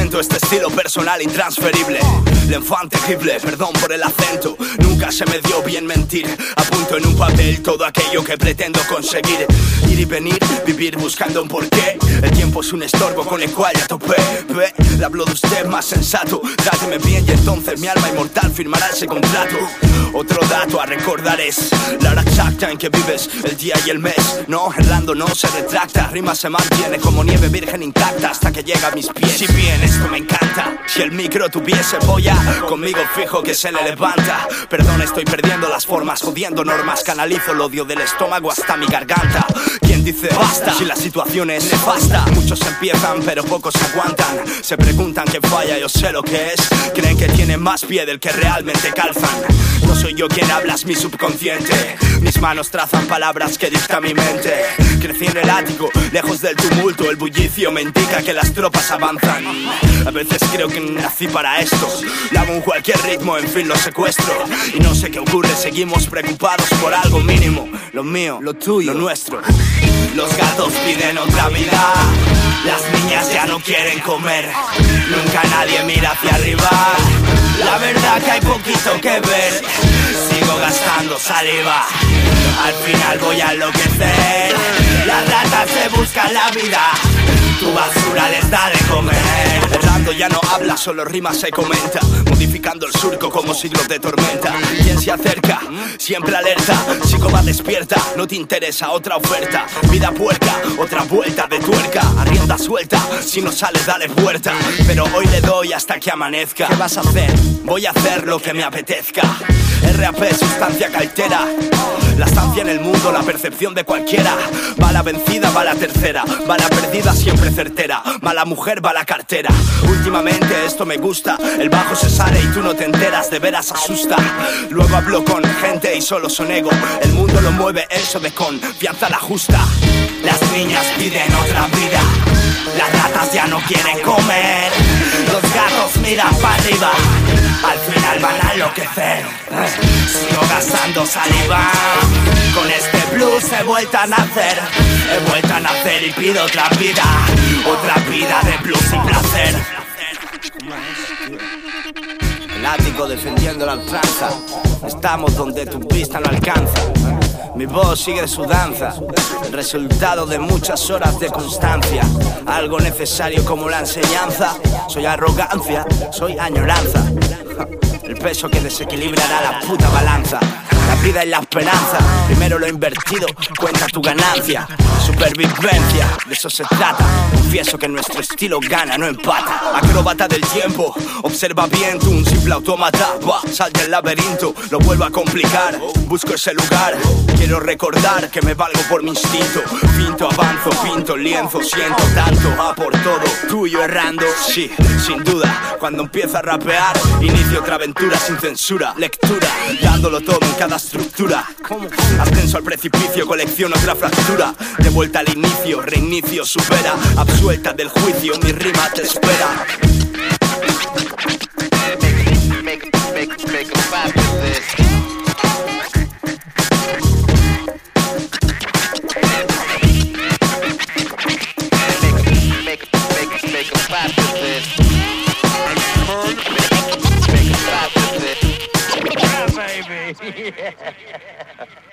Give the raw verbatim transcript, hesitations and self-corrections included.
Siento este estilo personal intransferible. L'enfant terrible, perdón por el acento. Nunca se me dio bien mentir. Apunto en un papel todo aquello que pretendo conseguir. Ir y venir, vivir buscando un porqué. El tiempo es un estorbo con el cual ya topé. Ve, le hablo de usted más sensato. Tráteme bien y entonces mi alma inmortal firmará ese contrato. Otro dato a recordar es la hora exacta en que vives, el día y el mes. No, errando no se retracta. Rima se mantiene como nieve virgen intacta hasta que llega a mis pies. Si bien esto me encanta, si el micro tuviese polla, conmigo fijo que se le levanta. Perdón, estoy perdiendo las formas, jodiendo normas. Canalizo el odio del estómago hasta mi garganta. ¿Quién dice basta? Si la situación es nefasta. Muchos empiezan pero pocos aguantan. Se preguntan qué falla, yo sé lo que es. Creen que tienen más pie del que realmente calzan. No soy yo quien habla, es mi subconsciente. Mis manos trazan palabras que dicta mi mente. Crecí en el ático, lejos del tumulto. El bullicio me indica que las tropas avanzan. A veces creo que nací para esto. Lavo en cualquier ritmo, en fin lo secuestro. Y no sé qué ocurre, seguimos preocupados por algo mínimo. Lo mío, lo tuyo, lo nuestro. Los gatos piden otra vida. Las niñas ya no quieren comer. Nunca nadie mira hacia arriba. La verdad que hay poquito que ver. Sigo gastando saliva. Al final voy a enloquecer. Las ratas se buscan la vida. Tu basura les da de comer. Orlando ya no habla, solo rima se comenta. Modificando el surco como siglos de tormenta. Quien se acerca, siempre alerta. Psicópata despierta, no te interesa otra oferta. Vida puerca, otra vuelta de tuerca. A rienda suelta, si no sale dale puerta. Pero hoy le doy hasta que amanezca. ¿Qué vas a hacer? Voy a hacer lo que me apetezca. R A P, sustancia caltera. La estancia en el mundo, la percepción de cualquiera. Va la vencida, va la tercera. Va la perdida, siempre certera. Va la mujer, va la cartera. Últimamente esto me gusta. El bajo se sale y tú no te enteras. De veras asusta. Luego hablo con gente y solo son ego. El mundo lo mueve eso de confianza la justa. Las niñas piden otra vida. Las ratas ya no quieren comer. Los gatos miran para arriba. Al final van a enloquecer. Sigo gastando saliva. Con este blues he vuelto a nacer. He vuelto a nacer y pido otra vida. Otra vida de blues y placer. El ático defendiendo la ultranza. Estamos donde tu vista no alcanza. Mi voz sigue su danza. El resultado de muchas horas de constancia. Algo necesario como la enseñanza. Soy arrogancia, soy añoranza. El peso que desequilibrará la puta balanza. La vida y la esperanza. Primero lo invertido, cuenta tu ganancia. Supervivencia, de eso se trata. Confieso que nuestro estilo gana, no empata. Acróbata del tiempo, observa bien tú, un simple autómata. Va, sal del laberinto, lo vuelvo a complicar. Busco ese lugar, quiero recordar que me valgo por mi instinto. Pinto, avanzo, pinto, lienzo, siento tanto. A por todo, tuyo errando. Sí, sin duda, cuando empiezo a rapear, inicio otra aventura sin censura. Lectura, dándolo todo en cada estructura. Ascenso al precipicio, colecciono otra fractura. De vuelta al inicio, reinicio, supera. Absuelta del juicio, mi rima te espera. Make, make, make, make a vibe with this. Make, make, make, make a vibe with this. Make a vibe with this. Yeah, baby. Yeah.